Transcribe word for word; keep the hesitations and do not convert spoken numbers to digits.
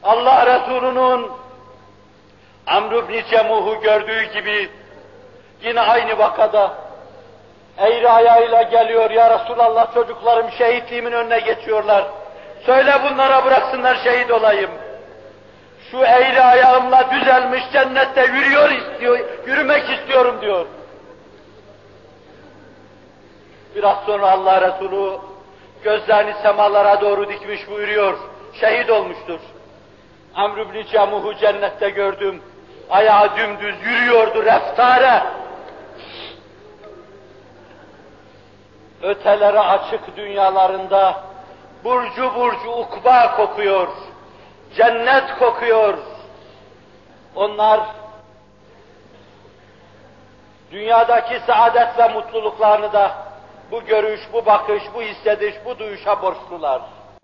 Allah Resulü'nün Amr ibn Cemuh'u gördüğü gibi yine aynı vakada eğri ayağıyla geliyor, ya Resulallah çocuklarım şehitliğimin önüne geçiyorlar. Söyle bunlara bıraksınlar şehit olayım. Şu eğri ayağımla düzelmiş cennette yürüyor istiyor, yürümek istiyorum diyor. Biraz sonra Allah Resulü gözlerini semalara doğru dikmiş buyuruyor, şehit olmuştur. Amr ibn Cemuh'u cennette gördüm, ayağı dümdüz yürüyordu reftare. Ötelere açık dünyalarında burcu burcu ukba kokuyor, cennet kokuyor. Onlar dünyadaki saadet ve mutluluklarını da bu görüş, bu bakış, bu hissediş, bu duyuşa borçlular.